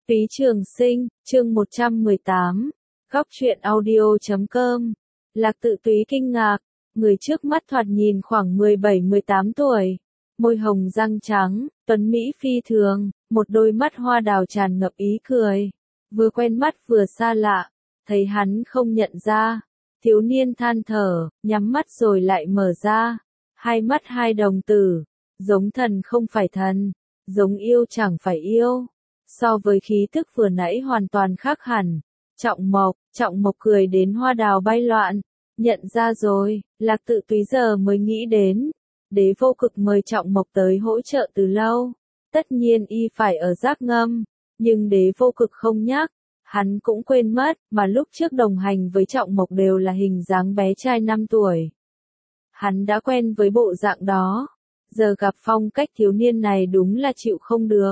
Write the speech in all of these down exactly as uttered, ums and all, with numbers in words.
Túy Trường Sinh, chương một trăm mười tám, góc truyện audio chấm com. Lạc Tự Túy kinh ngạc, người trước mắt thoạt nhìn khoảng mười bảy mười tám tuổi, môi hồng răng trắng, tuấn mỹ phi thường, một đôi mắt hoa đào tràn ngập ý cười, vừa quen mắt vừa xa lạ, thấy hắn không nhận ra, thiếu niên than thở, nhắm mắt rồi lại mở ra, hai mắt hai đồng tử, giống thần không phải thần, giống yêu chẳng phải yêu. So với khí tức vừa nãy hoàn toàn khác hẳn. Trọng Mộc, Trọng Mộc cười đến hoa đào bay loạn. Nhận ra rồi, Lạc Tự Túy giờ mới nghĩ đến. Đế Vô Cực mời Trọng Mộc tới hỗ trợ từ lâu. Tất nhiên y phải ở Giác Ngâm. Nhưng Đế Vô Cực không nhắc. Hắn cũng quên mất, mà lúc trước đồng hành với Trọng Mộc đều là hình dáng bé trai năm tuổi. Hắn đã quen với bộ dạng đó. Giờ gặp phong cách thiếu niên này đúng là chịu không được.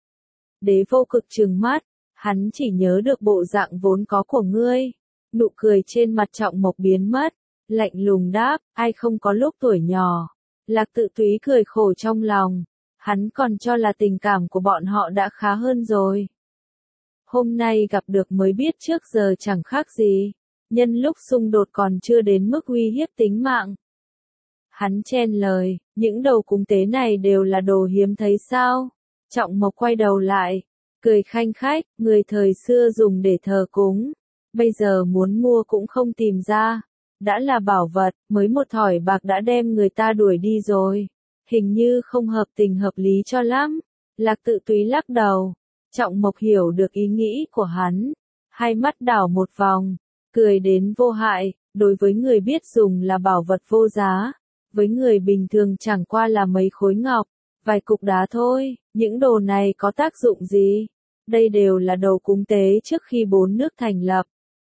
Đế Vô Cực trừng mắt, hắn chỉ nhớ được bộ dạng vốn có của ngươi. Nụ cười trên mặt Trọng Mộc biến mất, lạnh lùng đáp, ai không có lúc tuổi nhỏ. Lạc Tự Túy cười khổ trong lòng, hắn còn cho là tình cảm của bọn họ đã khá hơn rồi. Hôm nay gặp được mới biết trước giờ chẳng khác gì, nhân lúc xung đột còn chưa đến mức uy hiếp tính mạng. Hắn chen lời, những đầu cúng tế này đều là đồ hiếm thấy sao? Trọng Mộc quay đầu lại, cười khanh khách, người thời xưa dùng để thờ cúng, bây giờ muốn mua cũng không tìm ra, đã là bảo vật, mới một thỏi bạc đã đem người ta đuổi đi rồi, hình như không hợp tình hợp lý cho lắm. Lạc Tự Túy lắc đầu, Trọng Mộc hiểu được ý nghĩ của hắn, hai mắt đảo một vòng, cười đến vô hại, đối với người biết dùng là bảo vật vô giá, với người bình thường chẳng qua là mấy khối ngọc. Vài cục đá thôi, những đồ này có tác dụng gì? Đây đều là đồ cúng tế trước khi bốn nước thành lập.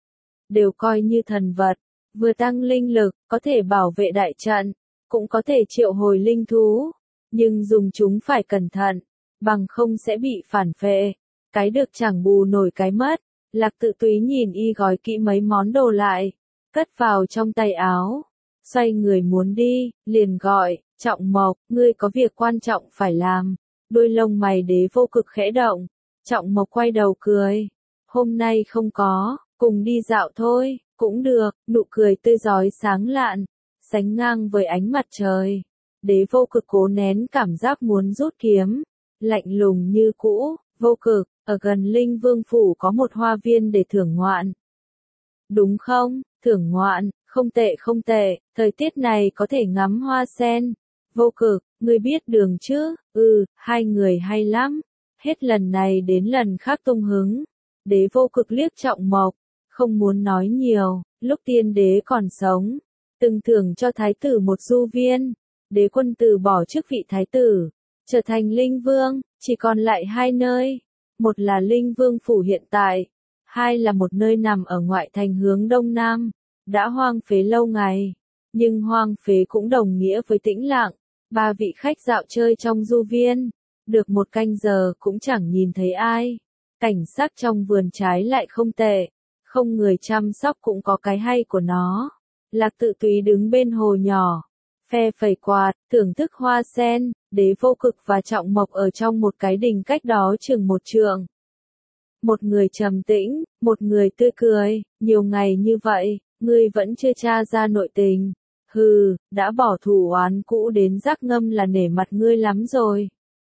Đều coi như thần vật, vừa tăng linh lực, có thể bảo vệ đại trận, cũng có thể triệu hồi linh thú. Nhưng dùng chúng phải cẩn thận, bằng không sẽ bị phản phệ. Cái được chẳng bù nổi cái mất. Lạc Tự Túy nhìn y gói kỹ mấy món đồ lại, cất vào trong tay áo. Xoay người muốn đi, liền gọi, Trọng Mộc, ngươi có việc quan trọng phải làm. Đôi lông mày Đế Vô Cực khẽ động. Trọng Mộc quay đầu cười. Hôm nay không có, cùng đi dạo thôi, cũng được, nụ cười tươi rói sáng lạn, sánh ngang với ánh mặt trời. Đế Vô Cực cố nén cảm giác muốn rút kiếm, lạnh lùng như cũ, Vô Cực, ở gần Linh Vương Phủ có một hoa viên để thưởng ngoạn. Đúng không, thưởng ngoạn, không tệ không tệ, thời tiết này có thể ngắm hoa sen. Vô Cực, ngươi biết đường chứ? Ừ, hai người hay lắm. Hết lần này đến lần khác tung hứng. Đế Vô Cực liếc Trọng Mộc, không muốn nói nhiều, lúc tiên đế còn sống, từng thưởng cho thái tử một du viên. Đế quân từ bỏ chức vị thái tử, trở thành linh vương, chỉ còn lại hai nơi. Một là Linh Vương Phủ hiện tại, hai là một nơi nằm ở ngoại thành hướng đông nam, đã hoang phế lâu ngày. Nhưng hoang phế cũng đồng nghĩa với tĩnh lặng. Ba vị khách dạo chơi trong du viên, được một canh giờ cũng chẳng nhìn thấy ai. Cảnh sắc trong vườn trái lại không tệ, không người chăm sóc cũng có cái hay của nó. Lạc Tự Túy đứng bên hồ nhỏ, phe phẩy quạt, thưởng thức hoa sen. Đế Vô Cực và Trọng Mộc ở trong một cái đình cách đó chừng một trượng. Một người trầm tĩnh, một người tươi cười. Nhiều ngày như vậy, ngươi vẫn chưa tra ra nội tình. Hừ, đã bỏ thù oán cũ đến Giác Ngâm là nể mặt ngươi lắm rồi.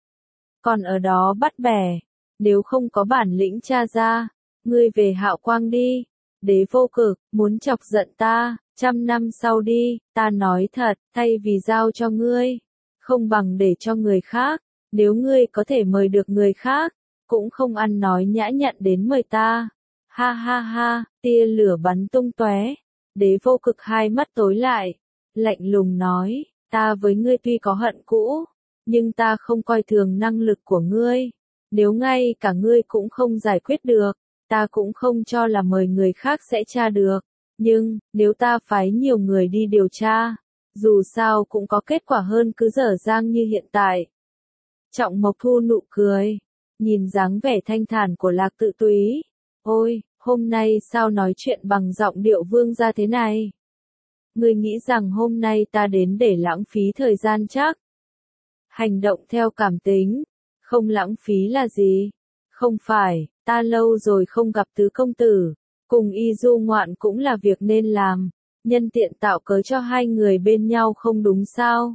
Còn ở đó bắt bẻ, nếu không có bản lĩnh tra ra, ngươi về Hạo Quang đi. Đế Vô Cực, muốn chọc giận ta, trăm năm sau đi, ta nói thật, thay vì giao cho ngươi, không bằng để cho người khác, nếu ngươi có thể mời được người khác, cũng không ăn nói nhã nhặn đến mời ta. Ha ha ha, tia lửa bắn tung tóe. Đế Vô Cực hai mắt tối lại, lạnh lùng nói, ta với ngươi tuy có hận cũ, nhưng ta không coi thường năng lực của ngươi. Nếu ngay cả ngươi cũng không giải quyết được, ta cũng không cho là mời người khác sẽ tra được. Nhưng, nếu ta phái nhiều người đi điều tra, dù sao cũng có kết quả hơn cứ dở dang như hiện tại. Trọng Mộc thu nụ cười, nhìn dáng vẻ thanh thản của Lạc Tự Túy. Ôi, hôm nay sao nói chuyện bằng giọng điệu vương gia thế này? Ngươi nghĩ rằng hôm nay ta đến để lãng phí thời gian chắc? Hành động theo cảm tính, không lãng phí là gì? Không phải, ta lâu rồi không gặp tứ công tử, cùng y du ngoạn cũng là việc nên làm, nhân tiện tạo cớ cho hai người bên nhau không đúng sao.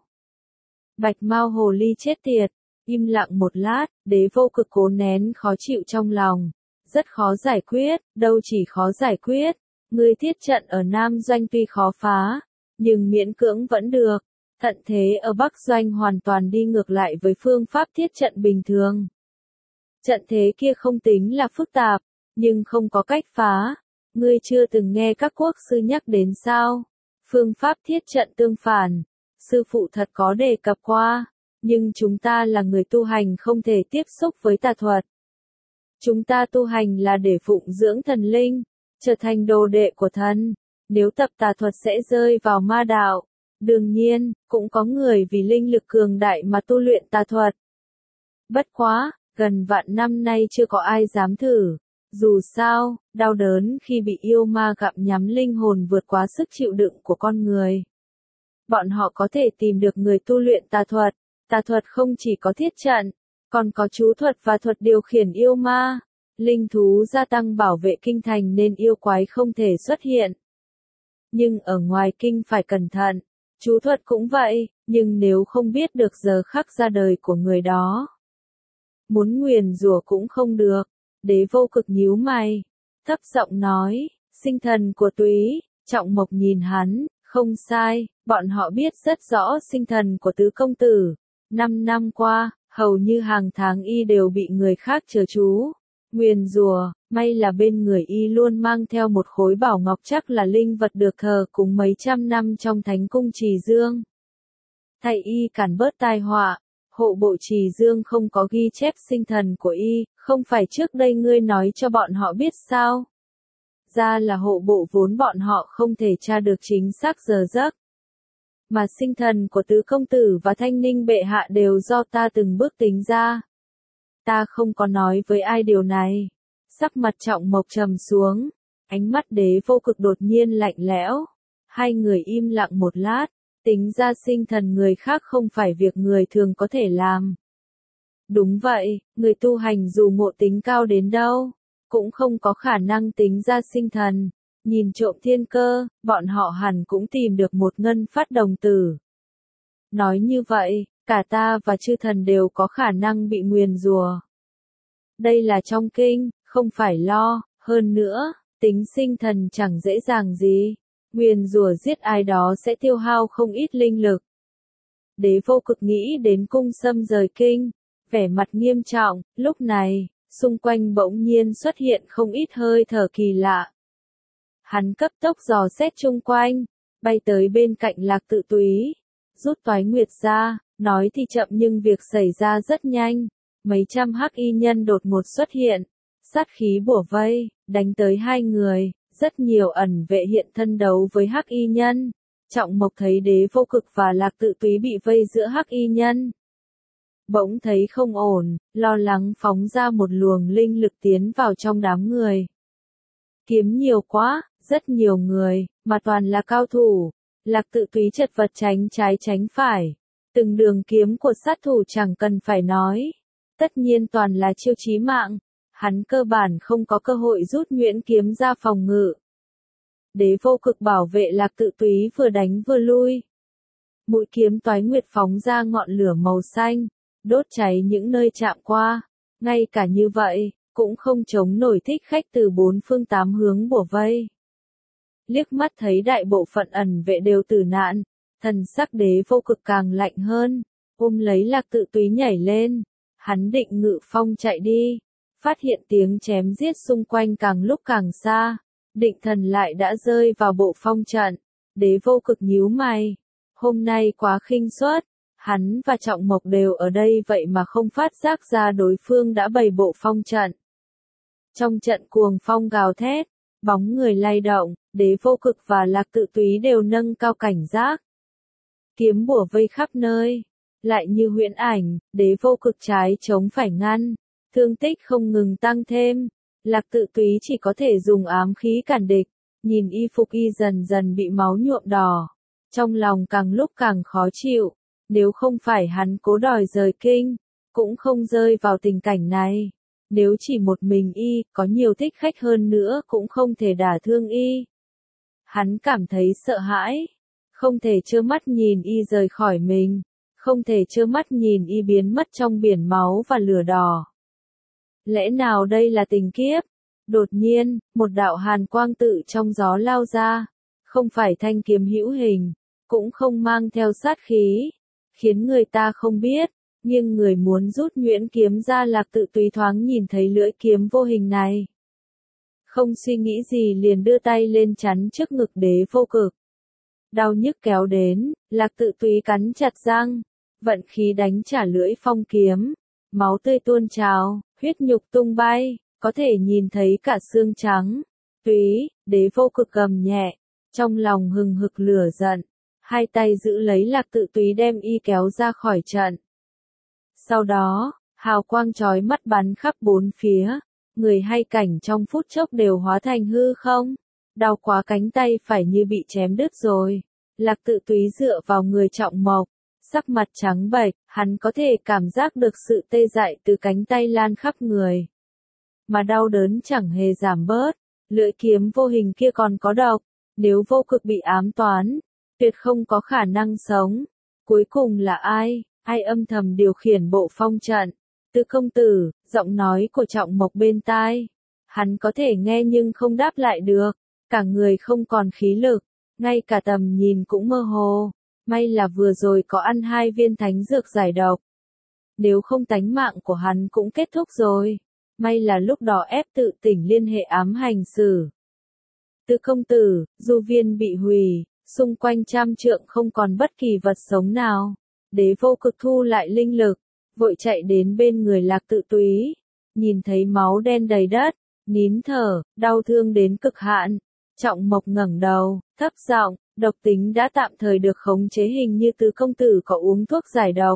Bạch Mao hồ ly chết tiệt, im lặng một lát, Đế Vô Cực cố nén khó chịu trong lòng. Rất khó giải quyết, đâu chỉ khó giải quyết, ngươi thiết trận ở Nam Doanh tuy khó phá, nhưng miễn cưỡng vẫn được. Thận thế ở Bắc Doanh hoàn toàn đi ngược lại với phương pháp thiết trận bình thường. Trận thế kia không tính là phức tạp, nhưng không có cách phá. Ngươi chưa từng nghe các quốc sư nhắc đến sao? Phương pháp thiết trận tương phản, sư phụ thật có đề cập qua, nhưng chúng ta là người tu hành không thể tiếp xúc với tà thuật. Chúng ta tu hành là để phụng dưỡng thần linh, trở thành đồ đệ của thần, nếu tập tà thuật sẽ rơi vào ma đạo. Đương nhiên, cũng có người vì linh lực cường đại mà tu luyện tà thuật. Bất quá, gần vạn năm nay chưa có ai dám thử. Dù sao, đau đớn khi bị yêu ma gặm nhắm linh hồn vượt quá sức chịu đựng của con người. Bọn họ có thể tìm được người tu luyện tà thuật. Tà thuật không chỉ có thiết trận, còn có chú thuật và thuật điều khiển yêu ma. Linh thú gia tăng bảo vệ kinh thành nên yêu quái không thể xuất hiện. Nhưng ở ngoài kinh phải cẩn thận. Chú thuật cũng vậy, nhưng nếu không biết được giờ khắc ra đời của người đó, muốn nguyền rủa cũng không được. Đế Vô Cực nhíu mày, thấp giọng nói, sinh thần của Túy. Trọng Mộc nhìn hắn, không sai, bọn họ biết rất rõ sinh thần của tứ công tử. Năm năm qua, hầu như hàng tháng y đều bị người khác chớ chú, nguyền rủa. May là bên người y luôn mang theo một khối bảo ngọc, chắc là linh vật được thờ cúng mấy trăm năm trong thánh cung Trì Dương. Thay y cản bớt tai họa, hộ bộ Trì Dương không có ghi chép sinh thần của y, không phải trước đây ngươi nói cho bọn họ biết sao? Ra là hộ bộ vốn bọn họ không thể tra được chính xác giờ giấc. Mà sinh thần của tứ công tử và Thanh Ninh bệ hạ đều do ta từng bước tính ra. Ta không có nói với ai điều này. Sắc mặt Trọng Mộc trầm xuống, ánh mắt Đế Vô Cực đột nhiên lạnh lẽo. Hai người im lặng một lát, tính ra sinh thần người khác không phải việc người thường có thể làm. Đúng vậy, người tu hành dù ngộ tính cao đến đâu, cũng không có khả năng tính ra sinh thần. Nhìn trộm thiên cơ, bọn họ hẳn cũng tìm được một ngân phát đồng tử. Nói như vậy, cả ta và chư thần đều có khả năng bị nguyền rủa. Đây là trong kinh, không phải lo, hơn nữa, tính sinh thần chẳng dễ dàng gì. Nguyền rủa giết ai đó sẽ tiêu hao không ít linh lực. Đế Vô Cực nghĩ đến cung Sâm rời kinh, vẻ mặt nghiêm trọng, lúc này, xung quanh bỗng nhiên xuất hiện không ít hơi thở kỳ lạ. Hắn cấp tốc dò xét chung quanh, bay tới bên cạnh Lạc Tự Túy, rút toái nguyệt ra, nói thì chậm nhưng việc xảy ra rất nhanh. Mấy trăm hắc y nhân đột ngột xuất hiện, sát khí bủa vây, đánh tới hai người, rất nhiều ẩn vệ hiện thân đấu với hắc y nhân. Trọng Mộc thấy Đế Vô Cực và Lạc Tự Túy bị vây giữa hắc y nhân. Bỗng thấy không ổn, lo lắng phóng ra một luồng linh lực tiến vào trong đám người. Kiếm nhiều quá, rất nhiều người, mà toàn là cao thủ. Lạc Tự Túy chật vật tránh trái tránh phải. Từng đường kiếm của sát thủ chẳng cần phải nói. Tất nhiên toàn là chiêu chí mạng. Hắn cơ bản không có cơ hội rút nhuyễn kiếm ra phòng ngự. Đế Vô Cực bảo vệ Lạc Tự Túy vừa đánh vừa lui. Mũi kiếm toái nguyệt phóng ra ngọn lửa màu xanh, đốt cháy những nơi chạm qua. Ngay cả như vậy, cũng không chống nổi thích khách từ bốn phương tám hướng bủa vây. Liếc mắt thấy đại bộ phận ẩn vệ đều tử nạn, thần sắc Đế Vô Cực càng lạnh hơn, ôm lấy Lạc Tự Túy nhảy lên. Hắn định ngự phong chạy đi, phát hiện tiếng chém giết xung quanh càng lúc càng xa, định thần lại đã rơi vào bộ phong trận. Đế Vô Cực nhíu mày, hôm nay quá khinh suất, hắn và Trọng Mộc đều ở đây vậy mà không phát giác ra đối phương đã bày bộ phong trận. Trong trận cuồng phong gào thét, bóng người lay động, Đế Vô Cực và Lạc Tự Túy đều nâng cao cảnh giác. Kiếm bủa vây khắp nơi, lại như huyễn ảnh, Đế Vô Cực trái chống phải ngăn, thương tích không ngừng tăng thêm. Lạc Tự Túy chỉ có thể dùng ám khí cản địch, nhìn y phục y dần dần bị máu nhuộm đỏ, trong lòng càng lúc càng khó chịu. Nếu không phải hắn cố đòi rời kinh, cũng không rơi vào tình cảnh này. Nếu chỉ một mình y, có nhiều thích khách hơn nữa cũng không thể đả thương y. Hắn cảm thấy sợ hãi, không thể trơ mắt nhìn y rời khỏi mình, không thể trơ mắt nhìn y biến mất trong biển máu và lửa đỏ. Lẽ nào đây là tình kiếp? Đột nhiên, một đạo hàn quang tự trong gió lao ra, không phải thanh kiếm hữu hình, cũng không mang theo sát khí, khiến người ta không biết, nhưng người muốn rút nhuyễn kiếm ra. Lạc Tự Túy thoáng nhìn thấy lưỡi kiếm vô hình này. Không suy nghĩ gì liền đưa tay lên chắn trước ngực Đế Vô Cực. Đau nhức kéo đến, Lạc Tự Túy cắn chặt răng, vận khí đánh trả lưỡi phong kiếm, máu tươi tuôn trào, huyết nhục tung bay, có thể nhìn thấy cả xương trắng. Túy, Đế Vô Cực gầm nhẹ, trong lòng hừng hực lửa giận, hai tay giữ lấy Lạc Tự Túy đem y kéo ra khỏi trận. Sau đó, hào quang chói mắt bắn khắp bốn phía, người hay cảnh trong phút chốc đều hóa thành hư không. Đau quá, cánh tay phải như bị chém đứt rồi. Lạc Tự Túy dựa vào người Trọng Mộc, sắc mặt trắng bệch, hắn có thể cảm giác được sự tê dại từ cánh tay lan khắp người. Mà đau đớn chẳng hề giảm bớt, lưỡi kiếm vô hình kia còn có độc, nếu Vô Cực bị ám toán, tuyệt không có khả năng sống. Cuối cùng là ai, ai âm thầm điều khiển bộ phong trận? Tứ công tử, giọng nói của Trọng Mộc bên tai. Hắn có thể nghe nhưng không đáp lại được, cả người không còn khí lực, ngay cả tầm nhìn cũng mơ hồ. May là vừa rồi có ăn hai viên thánh dược giải độc. Nếu không tánh mạng của hắn cũng kết thúc rồi. May là lúc đó ép tự tỉnh liên hệ ám hành xử. Tứ công tử, du viên bị hủy, xung quanh trăm trượng không còn bất kỳ vật sống nào. Đế Vô Cực thu lại linh lực, vội chạy đến bên người Lạc Tự Túy, nhìn thấy máu đen đầy đất, nín thở, đau thương đến cực hạn. Trọng Mộc ngẩng đầu, thấp giọng, độc tính đã tạm thời được khống chế, hình như Tứ công tử có uống thuốc giải độc,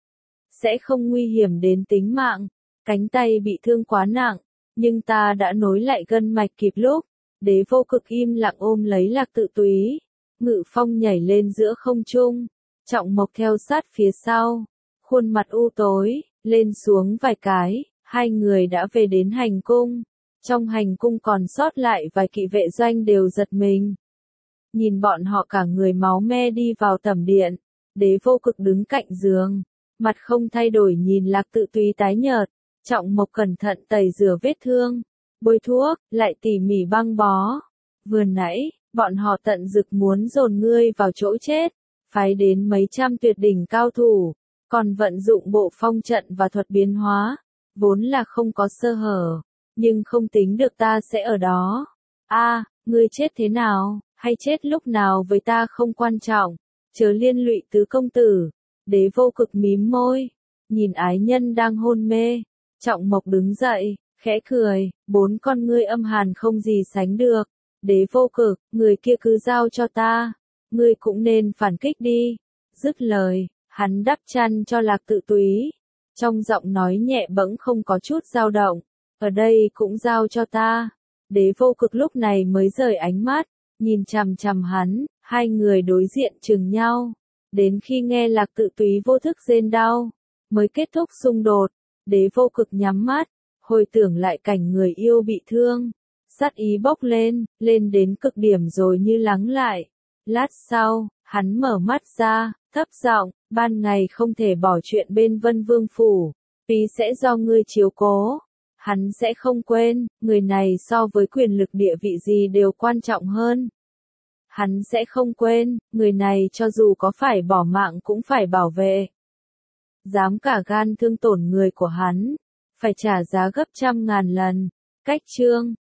sẽ không nguy hiểm đến tính mạng. Cánh tay bị thương quá nặng, nhưng ta đã nối lại gân mạch kịp lúc. Đế Vô Cực im lặng ôm lấy Lạc Tự Túy, ngự phong nhảy lên giữa không trung, Trọng Mộc theo sát phía sau, khuôn mặt u tối, lên xuống vài cái, hai người đã về đến hành cung. Trong hành cung còn sót lại vài kỵ vệ doanh đều giật mình. Nhìn bọn họ cả người máu me đi vào tẩm điện, Đế Vô Cực đứng cạnh giường, mặt không thay đổi nhìn Lạc Tự Túy tái nhợt. Trọng Mộc cẩn thận tẩy rửa vết thương, bôi thuốc, lại tỉ mỉ băng bó. Vừa nãy, bọn họ tận dực muốn dồn ngươi vào chỗ chết, phái đến mấy trăm tuyệt đỉnh cao thủ, còn vận dụng bộ phong trận và thuật biến hóa, vốn là không có sơ hở, nhưng không tính được ta sẽ ở đó. A, ngươi chết thế nào, hay chết lúc nào với ta không quan trọng, chớ liên lụy Tứ công tử. Đế Vô Cực mím môi, nhìn ái nhân đang hôn mê. Trọng Mộc đứng dậy, khẽ cười, bốn con ngươi âm hàn không gì sánh được. Đế Vô Cực, người kia cứ giao cho ta, ngươi cũng nên phản kích đi. Dứt lời, hắn đắp chăn cho Lạc Tự Túy, trong giọng nói nhẹ bẫng không có chút dao động, ở đây cũng giao cho ta. Đế Vô Cực lúc này mới rời ánh mắt, nhìn chằm chằm hắn, hai người đối diện chừng nhau, đến khi nghe Lạc Tự Túy vô thức rên đau, mới kết thúc xung đột. Đế Vô Cực nhắm mắt, hồi tưởng lại cảnh người yêu bị thương, sát ý bốc lên, lên đến cực điểm rồi như lắng lại. Lát sau, hắn mở mắt ra, thấp giọng, ban ngày không thể bỏ chuyện bên Vân Vương phủ, phí sẽ do ngươi chiếu cố. Hắn sẽ không quên, người này so với quyền lực địa vị gì đều quan trọng hơn. Hắn sẽ không quên, người này cho dù có phải bỏ mạng cũng phải bảo vệ. Dám cả gan thương tổn người của hắn, phải trả giá gấp trăm ngàn lần. Cách chương